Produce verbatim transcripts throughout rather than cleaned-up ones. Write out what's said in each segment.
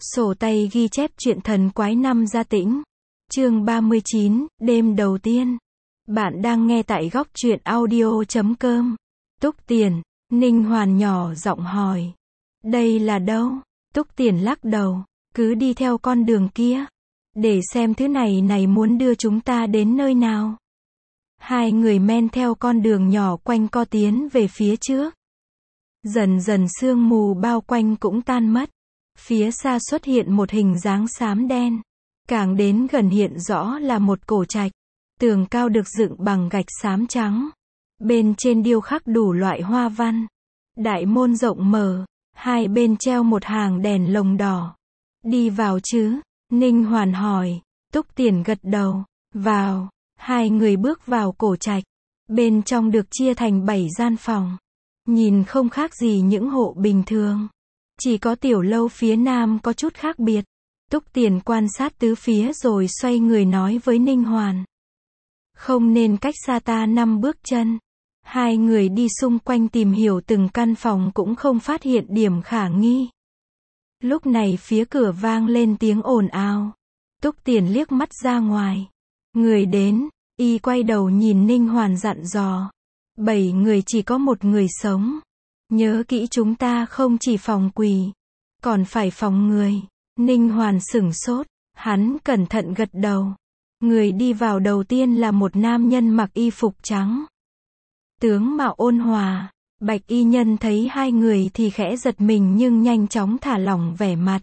Sổ tay ghi chép chuyện thần quái năm Gia Tĩnh. Chương ba mươi chín, đêm đầu tiên. Bạn đang nghe tại góc truyện audio chấm com. Túc Tiền, Ninh Hoàn nhỏ giọng hỏi. Đây là đâu? Túc Tiền lắc đầu, cứ đi theo con đường kia. Để xem thứ này này muốn đưa chúng ta đến nơi nào. Hai người men theo con đường nhỏ quanh co tiến về phía trước. Dần dần sương mù bao quanh cũng tan mất. Phía xa xuất hiện một hình dáng xám đen. Càng đến gần hiện rõ là một cổ trạch. Tường cao được dựng bằng gạch xám trắng. Bên trên điêu khắc đủ loại hoa văn. Đại môn rộng mở. Hai bên treo một hàng đèn lồng đỏ. Đi vào chứ? Ninh Hoàn hỏi. Túc Tiền gật đầu. Vào. Hai người bước vào cổ trạch. Bên trong được chia thành bảy gian phòng. Nhìn không khác gì những hộ bình thường. Chỉ có tiểu lâu phía nam có chút khác biệt. Túc Tiền quan sát tứ phía rồi xoay người nói với Ninh Hoàn. Không nên cách xa ta năm bước chân. Hai người đi xung quanh tìm hiểu từng căn phòng cũng không phát hiện điểm khả nghi. Lúc này phía cửa vang lên tiếng ồn ào. Túc Tiền liếc mắt ra ngoài. Người đến, y quay đầu nhìn Ninh Hoàn dặn dò. Bảy người chỉ có một người sống. Nhớ kỹ chúng ta không chỉ phòng quỷ, còn phải phòng người. Ninh Hoàn sửng sốt, hắn cẩn thận gật đầu. Người đi vào đầu tiên là một nam nhân mặc y phục trắng. Tướng mạo ôn hòa, bạch y nhân thấy hai người thì khẽ giật mình nhưng nhanh chóng thả lỏng vẻ mặt.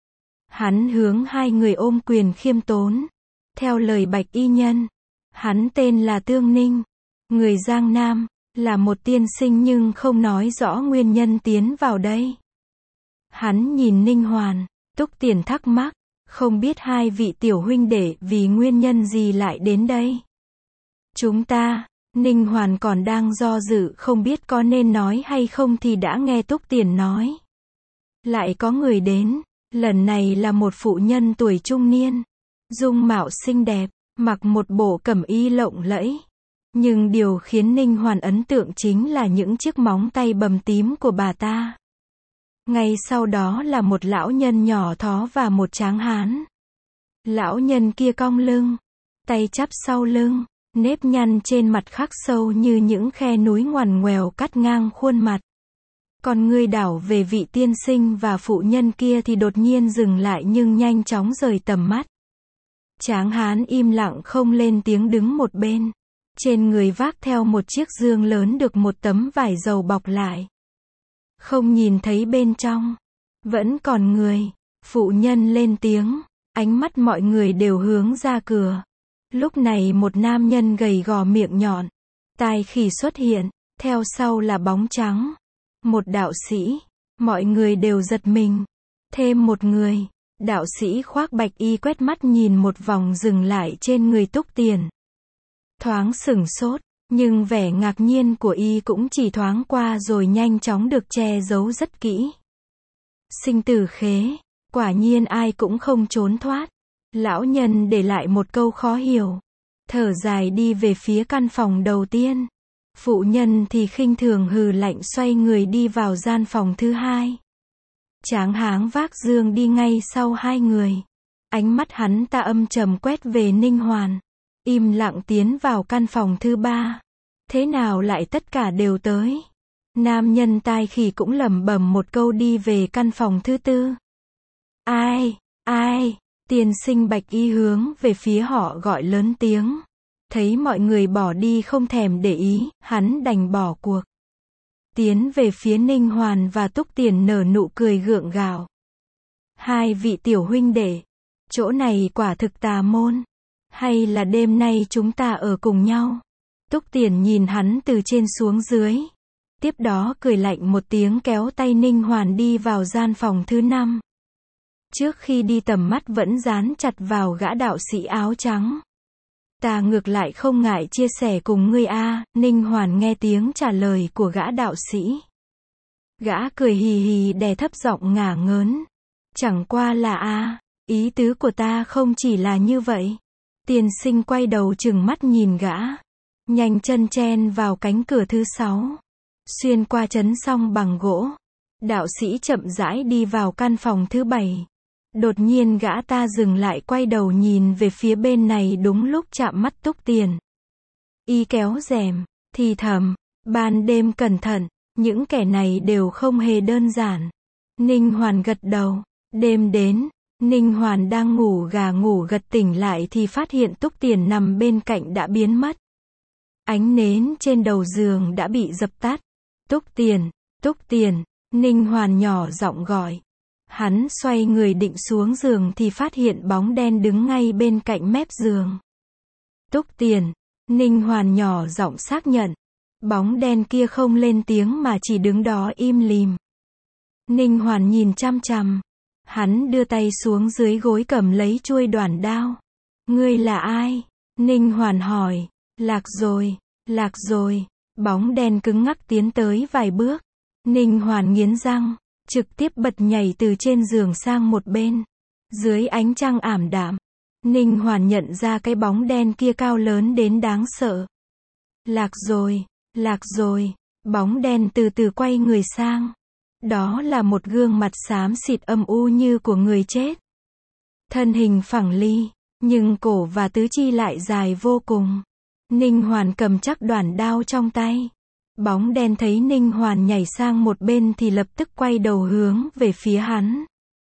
Hắn hướng hai người ôm quyền khiêm tốn. Theo lời bạch y nhân, hắn tên là Tương Ninh, người Giang Nam. Là một tiên sinh nhưng không nói rõ nguyên nhân tiến vào đây. Hắn nhìn Ninh Hoàn, Túc Tiền thắc mắc, không biết hai vị tiểu huynh đệ vì nguyên nhân gì lại đến đây. Chúng ta, Ninh Hoàn còn đang do dự không biết có nên nói hay không thì đã nghe Túc Tiền nói. Lại có người đến, lần này là một phụ nhân tuổi trung niên, dung mạo xinh đẹp, mặc một bộ cẩm y lộng lẫy. Nhưng điều khiến Ninh Hoàn ấn tượng chính là những chiếc móng tay bầm tím của bà ta. Ngay sau đó là một lão nhân nhỏ thó và một tráng hán. Lão nhân kia cong lưng, tay chắp sau lưng, nếp nhăn trên mặt khắc sâu như những khe núi ngoằn ngoèo cắt ngang khuôn mặt. Còn người đảo về vị tiên sinh và phụ nhân kia thì đột nhiên dừng lại nhưng nhanh chóng rời tầm mắt. Tráng hán im lặng không lên tiếng đứng một bên. Trên người vác theo một chiếc dương lớn được một tấm vải dầu bọc lại. Không nhìn thấy bên trong. Vẫn còn người. Phụ nhân lên tiếng. Ánh mắt mọi người đều hướng ra cửa. Lúc này một nam nhân gầy gò miệng nhọn. Tai khỉ xuất hiện. Theo sau là bóng trắng. Một đạo sĩ. Mọi người đều giật mình. Thêm một người. Đạo sĩ khoác bạch y quét mắt nhìn một vòng dừng lại trên người Túc Tiền. Thoáng sửng sốt, nhưng vẻ ngạc nhiên của y cũng chỉ thoáng qua rồi nhanh chóng được che giấu rất kỹ. Sinh tử khế, quả nhiên ai cũng không trốn thoát. Lão nhân để lại một câu khó hiểu. Thở dài đi về phía căn phòng đầu tiên. Phụ nhân thì khinh thường hừ lạnh xoay người đi vào gian phòng thứ hai. Tráng hán vác dương đi ngay sau hai người. Ánh mắt hắn ta âm trầm quét về Ninh Hoàn. Im lặng tiến vào căn phòng thứ ba. Thế nào lại tất cả đều tới? Nam nhân tai khỉ cũng lẩm bẩm một câu đi về căn phòng thứ tư. Ai, ai, tiên sinh bạch y hướng về phía họ gọi lớn tiếng. Thấy mọi người bỏ đi không thèm để ý, hắn đành bỏ cuộc. Tiến về phía Ninh Hoàn và Túc Tiền nở nụ cười gượng gạo. Hai vị tiểu huynh đệ, chỗ này quả thực tà môn. Hay là đêm nay chúng ta ở cùng nhau? Túc Tiền nhìn hắn từ trên xuống dưới. Tiếp đó cười lạnh một tiếng kéo tay Ninh Hoàn đi vào gian phòng thứ năm. Trước khi đi tầm mắt vẫn dán chặt vào gã đạo sĩ áo trắng. Ta ngược lại không ngại chia sẻ cùng ngươi a. Ninh Hoàn nghe tiếng trả lời của gã đạo sĩ. Gã cười hì hì đè thấp giọng ngả ngớn. Chẳng qua là a, ý tứ của ta không chỉ là như vậy. Tiên sinh quay đầu chừng mắt nhìn gã. Nhanh chân chen vào cánh cửa thứ sáu. Xuyên qua chấn song bằng gỗ. Đạo sĩ chậm rãi đi vào căn phòng thứ bảy. Đột nhiên gã ta dừng lại quay đầu nhìn về phía bên này đúng lúc chạm mắt Túc Tiền. Y kéo rèm, thì thầm, ban đêm cẩn thận, những kẻ này đều không hề đơn giản. Ninh Hoàn gật đầu, đêm đến, Ninh Hoàn đang ngủ gà ngủ gật tỉnh lại thì phát hiện Túc Tiền nằm bên cạnh đã biến mất. Ánh nến trên đầu giường đã bị dập tắt. Túc Tiền, Túc Tiền, Ninh Hoàn nhỏ giọng gọi. Hắn xoay người định xuống giường thì phát hiện bóng đen đứng ngay bên cạnh mép giường. Túc Tiền, Ninh Hoàn nhỏ giọng xác nhận. Bóng đen kia không lên tiếng mà chỉ đứng đó im lìm. Ninh Hoàn nhìn chăm chăm. Hắn đưa tay xuống dưới gối cầm lấy chuôi đoản đao. Ngươi là ai? Ninh Hoàn hỏi. Lạc rồi, lạc rồi. Bóng đen cứng ngắc tiến tới vài bước. Ninh Hoàn nghiến răng, trực tiếp bật nhảy từ trên giường sang một bên. Dưới ánh trăng ảm đạm, Ninh Hoàn nhận ra cái bóng đen kia cao lớn đến đáng sợ. Lạc rồi, lạc rồi. Bóng đen từ từ quay người sang. Đó là một gương mặt xám xịt âm u như của người chết. Thân hình phẳng ly, nhưng cổ và tứ chi lại dài vô cùng. Ninh Hoàn cầm chắc đoản đao trong tay. Bóng đen thấy Ninh Hoàn nhảy sang một bên thì lập tức quay đầu hướng về phía hắn.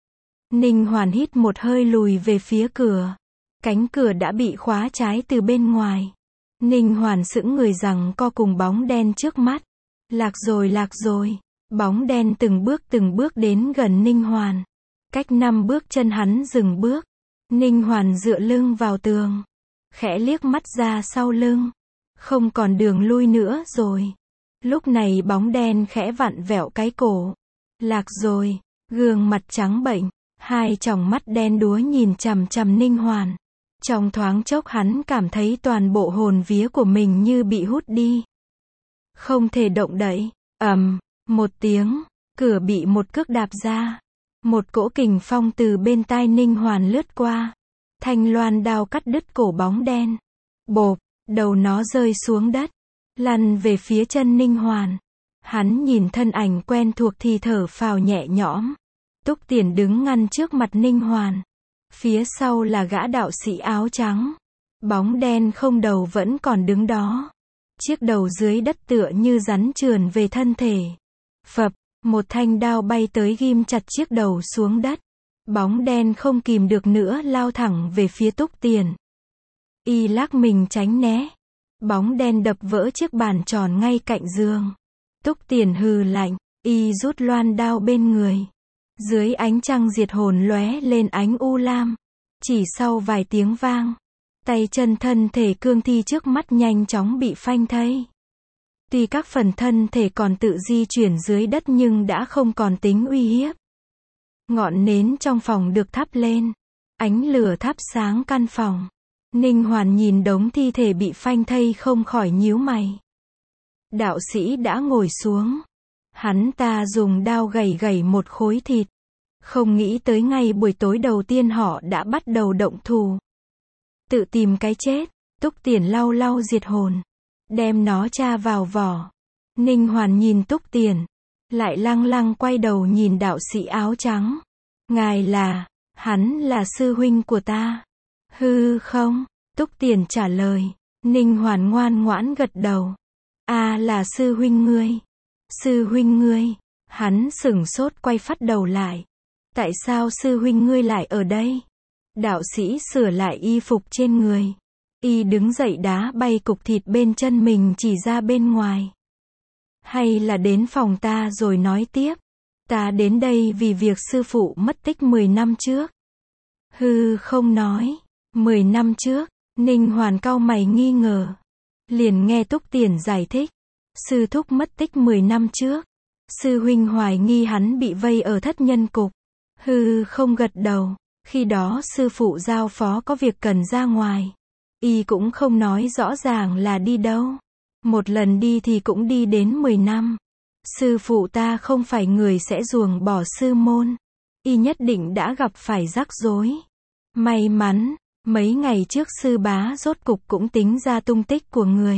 Ninh Hoàn hít một hơi lùi về phía cửa. Cánh cửa đã bị khóa trái từ bên ngoài. Ninh Hoàn sững người giằng co cùng bóng đen trước mắt. Lạc rồi, lạc rồi. Bóng đen từng bước từng bước đến gần Ninh Hoàn. Cách năm bước chân hắn dừng bước. Ninh Hoàn dựa lưng vào tường. Khẽ liếc mắt ra sau lưng. Không còn đường lui nữa rồi. Lúc này bóng đen khẽ vặn vẹo cái cổ. Lạc rồi. Gương mặt trắng bệch. Hai tròng mắt đen đúa nhìn chằm chằm Ninh Hoàn. Trong thoáng chốc hắn cảm thấy toàn bộ hồn vía của mình như bị hút đi. Không thể động đậy. Ầm. Một tiếng, cửa bị một cước đạp ra. Một cỗ kình phong từ bên tai Ninh Hoàn lướt qua. Thanh loan đao cắt đứt cổ bóng đen. Bộp, đầu nó rơi xuống đất. Lăn về phía chân Ninh Hoàn. Hắn nhìn thân ảnh quen thuộc thì thở phào nhẹ nhõm. Túc Tiền đứng ngăn trước mặt Ninh Hoàn. Phía sau là gã đạo sĩ áo trắng. Bóng đen không đầu vẫn còn đứng đó. Chiếc đầu dưới đất tựa như rắn trườn về thân thể. Phập, một thanh đao bay tới ghim chặt chiếc đầu xuống đất. Bóng đen không kìm được nữa lao thẳng về phía Túc Tiền. Y lắc mình tránh né. Bóng đen đập vỡ chiếc bàn tròn ngay cạnh giường. Túc Tiền hừ lạnh, y rút loan đao bên người. Dưới ánh trăng diệt hồn lóe lên ánh u lam. Chỉ sau vài tiếng vang, tay chân thân thể cương thi trước mắt nhanh chóng bị phanh thây. Tuy các phần thân thể còn tự di chuyển dưới đất nhưng đã không còn tính uy hiếp. Ngọn nến trong phòng được thắp lên. Ánh lửa thắp sáng căn phòng. Ninh Hoàn nhìn đống thi thể bị phanh thây không khỏi nhíu mày. Đạo sĩ đã ngồi xuống. Hắn ta dùng đao gẩy gẩy một khối thịt. Không nghĩ tới ngay buổi tối đầu tiên họ đã bắt đầu động thủ. Tự tìm cái chết. Túc Tiền lau lau diệt hồn. Đem nó tra vào vỏ. Ninh Hoàn nhìn Túc Tiền. Lại lăng lăng quay đầu nhìn đạo sĩ áo trắng. Ngài là, hắn là sư huynh của ta. Hư không? Túc Tiền trả lời. Ninh Hoàn ngoan ngoãn gật đầu. À là sư huynh ngươi. Sư huynh ngươi. Hắn sửng sốt quay phát đầu lại. Tại sao sư huynh ngươi lại ở đây? Đạo sĩ sửa lại y phục trên người. Y đứng dậy đá bay cục thịt bên chân mình chỉ ra bên ngoài. Hay là đến phòng ta rồi nói tiếp. Ta đến đây vì việc sư phụ mất tích mười năm trước. Hư không nói. mười năm trước, Ninh Hoàn cau mày nghi ngờ. Liền nghe Túc Tiền giải thích. Sư thúc mất tích mười năm trước. Sư huynh hoài nghi hắn bị vây ở thất nhân cục. Hư không gật đầu. Khi đó sư phụ giao phó có việc cần ra ngoài. Y cũng không nói rõ ràng là đi đâu. Một lần đi thì cũng đi đến mười năm. Sư phụ ta không phải người sẽ ruồng bỏ sư môn. Y nhất định đã gặp phải rắc rối. May mắn, mấy ngày trước sư bá rốt cục cũng tính ra tung tích của người.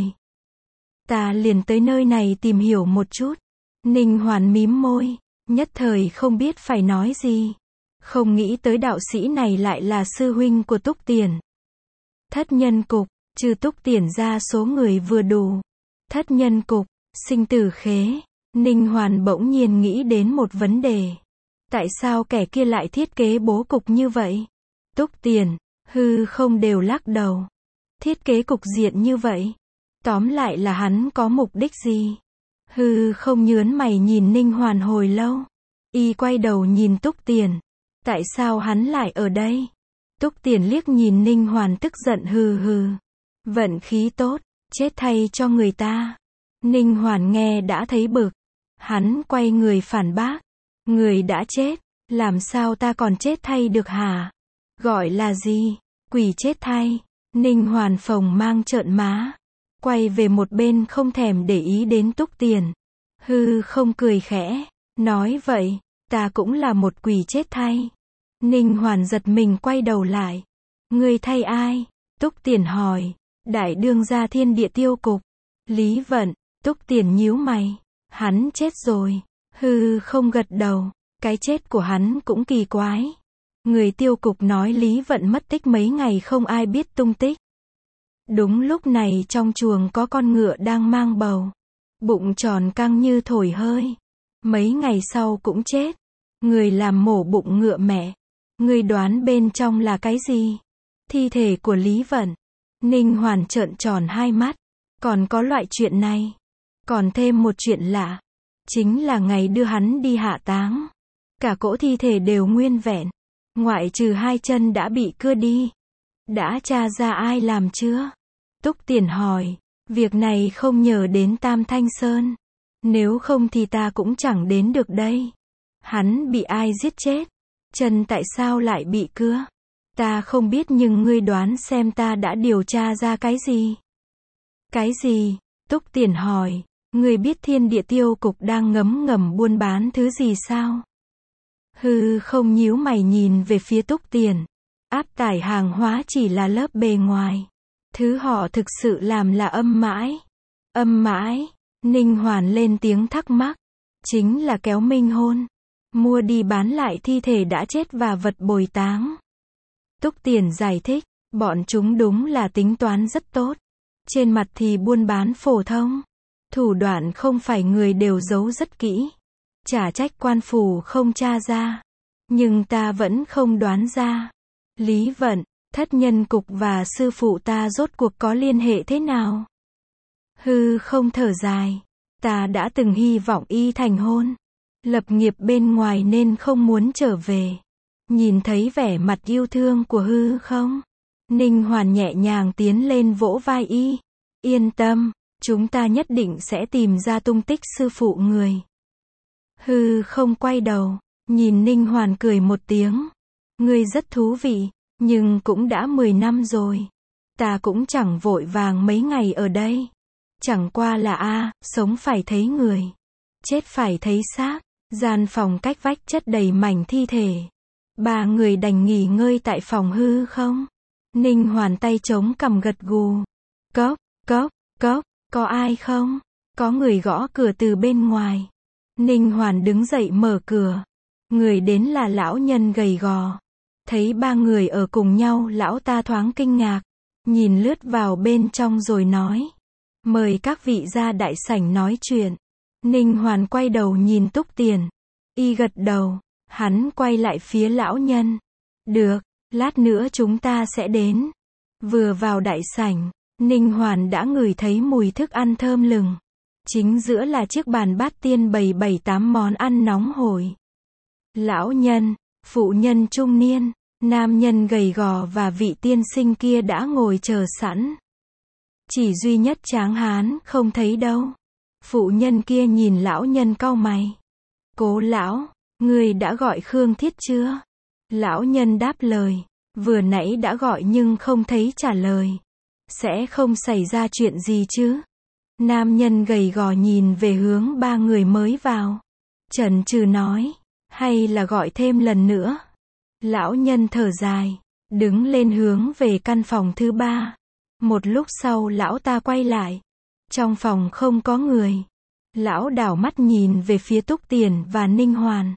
Ta liền tới nơi này tìm hiểu một chút. Ninh Hoàn mím môi, nhất thời không biết phải nói gì. Không nghĩ tới đạo sĩ này lại là sư huynh của Túc Tiền. Thất nhân cục, trừ Túc Tiền ra số người vừa đủ. Thất nhân cục, sinh tử khế. Ninh Hoàn bỗng nhiên nghĩ đến một vấn đề. Tại sao kẻ kia lại thiết kế bố cục như vậy? Túc Tiền, hư không đều lắc đầu. Thiết kế cục diện như vậy. Tóm lại là hắn có mục đích gì? Hư không nhớn mày nhìn Ninh Hoàn hồi lâu. Y quay đầu nhìn Túc Tiền. Tại sao hắn lại ở đây? Túc Tiền liếc nhìn Ninh Hoàn tức giận hừ hừ. Vận khí tốt, chết thay cho người ta. Ninh Hoàn nghe đã thấy bực. Hắn quay người phản bác. Người đã chết, làm sao ta còn chết thay được hả? Gọi là gì? Quỷ chết thay. Ninh Hoàn phồng mang trợn má. Quay về một bên không thèm để ý đến Túc Tiền. Hư không cười khẽ. Nói vậy, ta cũng là một quỷ chết thay. Ninh Hoàn giật mình quay đầu lại. Người thay ai? Túc Tiền hỏi. Đại đương gia Thiên Địa Tiêu Cục. Lý Vận. Túc Tiền nhíu mày. Hắn chết rồi. Hư không gật đầu. Cái chết của hắn cũng kỳ quái. Người Tiêu Cục nói Lý Vận mất tích mấy ngày không ai biết tung tích. Đúng lúc này trong chuồng có con ngựa đang mang bầu. Bụng tròn căng như thổi hơi. Mấy ngày sau cũng chết. Người làm mổ bụng ngựa mẹ. Người đoán bên trong là cái gì? Thi thể của Lý Vận. Ninh Hoàn trợn tròn hai mắt. Còn có loại chuyện này. Còn thêm một chuyện lạ. Chính là ngày đưa hắn đi hạ táng. Cả cỗ thi thể đều nguyên vẹn. Ngoại trừ hai chân đã bị cưa đi. Đã tra ra ai làm chưa? Túc Tiền hỏi. Việc này không nhờ đến Tam Thanh Sơn. Nếu không thì ta cũng chẳng đến được đây. Hắn bị ai giết chết? Chân tại sao lại bị cưa? Ta không biết nhưng ngươi đoán xem ta đã điều tra ra cái gì? Cái gì? Túc Tiền hỏi. Ngươi biết Thiên Địa Tiêu Cục đang ngấm ngầm buôn bán thứ gì sao? Hư không nhíu mày nhìn về phía Túc Tiền. Áp tải hàng hóa chỉ là lớp bề ngoài. Thứ họ thực sự làm là âm mãi. Âm mãi. Ninh Hoàn lên tiếng thắc mắc. Chính là kéo minh hôn. Mua đi bán lại thi thể đã chết và vật bồi táng. Túc Tiền giải thích. Bọn chúng đúng là tính toán rất tốt. Trên mặt thì buôn bán phổ thông. Thủ đoạn không phải người đều giấu rất kỹ. Chả trách quan phủ không tra ra. Nhưng ta vẫn không đoán ra. Lý Vận, Thất Nhân Cục và sư phụ ta rốt cuộc có liên hệ thế nào? Hư không thở dài. Ta đã từng hy vọng y thành hôn. Lập nghiệp bên ngoài nên không muốn trở về. Nhìn thấy vẻ mặt yêu thương của hư không? Ninh Hoàn nhẹ nhàng tiến lên vỗ vai y. Yên tâm, chúng ta nhất định sẽ tìm ra tung tích sư phụ người. Hư không quay đầu, nhìn Ninh Hoàn cười một tiếng. Ngươi rất thú vị, nhưng cũng đã mười năm rồi. Ta cũng chẳng vội vàng mấy ngày ở đây. Chẳng qua là a, à, sống phải thấy người, chết phải thấy xác. Gian phòng cách vách chất đầy mảnh thi thể. Ba người đành nghỉ ngơi tại phòng hư không. Ninh Hoàn tay chống cằm gật gù. Cốc, cốc, cốc, có ai không? Có người gõ cửa từ bên ngoài. Ninh Hoàn đứng dậy mở cửa. Người đến là lão nhân gầy gò. Thấy ba người ở cùng nhau, lão ta thoáng kinh ngạc. Nhìn lướt vào bên trong rồi nói. Mời các vị ra đại sảnh nói chuyện. Ninh Hoàn quay đầu nhìn Túc Tiền. Y gật đầu. Hắn quay lại phía lão nhân. Được, lát nữa chúng ta sẽ đến. Vừa vào đại sảnh, Ninh Hoàn đã ngửi thấy mùi thức ăn thơm lừng. Chính giữa là chiếc bàn bát tiên bày bảy tám món ăn nóng hổi. Lão nhân, phụ nhân trung niên, nam nhân gầy gò và vị tiên sinh kia đã ngồi chờ sẵn. Chỉ duy nhất Tráng Hán không thấy đâu. Phụ nhân kia nhìn lão nhân cau mày. Cố lão, người đã gọi Khương Thiết chưa? Lão nhân đáp lời. Vừa nãy đã gọi nhưng không thấy trả lời. Sẽ không xảy ra chuyện gì chứ? Nam nhân gầy gò nhìn về hướng ba người mới vào. Chần chừ nói. Hay là gọi thêm lần nữa? Lão nhân thở dài. Đứng lên hướng về căn phòng thứ ba. Một lúc sau lão ta quay lại. Trong phòng không có người. Lão đảo mắt nhìn về phía Túc Tiền và Ninh Hoàn.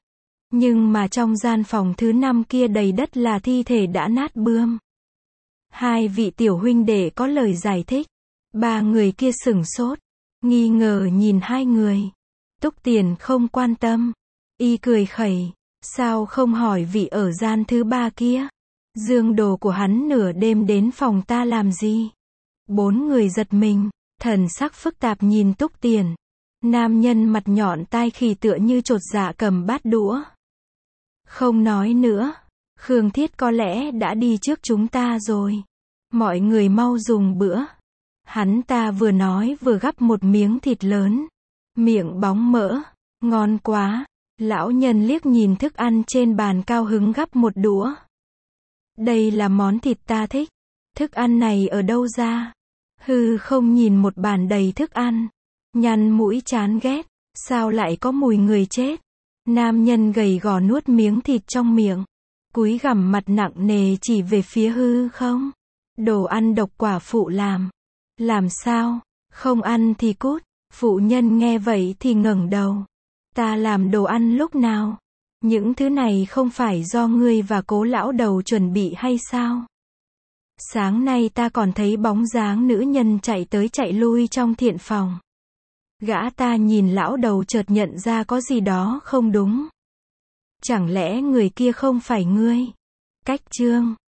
Nhưng mà trong gian phòng thứ năm kia đầy đất là thi thể đã nát bươm. Hai vị tiểu huynh đệ có lời giải thích. Ba người kia sửng sốt, nghi ngờ nhìn hai người. Túc Tiền không quan tâm. Y cười khẩy. Sao không hỏi vị ở gian thứ ba kia? Dương đồ của hắn nửa đêm đến phòng ta làm gì? Bốn người giật mình, thần sắc phức tạp nhìn Túc Tiền. Nam nhân mặt nhọn tai khỉ tựa như chột dạ cầm bát đũa. Không nói nữa. Khương Thiết có lẽ đã đi trước chúng ta rồi. Mọi người mau dùng bữa. Hắn ta vừa nói vừa gắp một miếng thịt lớn. Miệng bóng mỡ. Ngon quá. Lão nhân liếc nhìn thức ăn trên bàn cao hứng gắp một đũa. Đây là món thịt ta thích. Thức ăn này ở đâu ra? Hư không nhìn một bàn đầy thức ăn. Nhăn mũi chán ghét. Sao lại có mùi người chết? Nam nhân gầy gò nuốt miếng thịt trong miệng. Cúi gằm mặt nặng nề chỉ về phía hư không. Đồ ăn độc quả phụ làm. Làm sao? Không ăn thì cút. Phụ nhân nghe vậy thì ngẩng đầu. Ta làm đồ ăn lúc nào? Những thứ này không phải do ngươi và Cố lão đầu chuẩn bị hay sao? Sáng nay ta còn thấy bóng dáng nữ nhân chạy tới chạy lui trong thiện phòng. Gã ta nhìn lão đầu chợt nhận ra có gì đó không đúng. Chẳng lẽ người kia không phải ngươi? Cách chương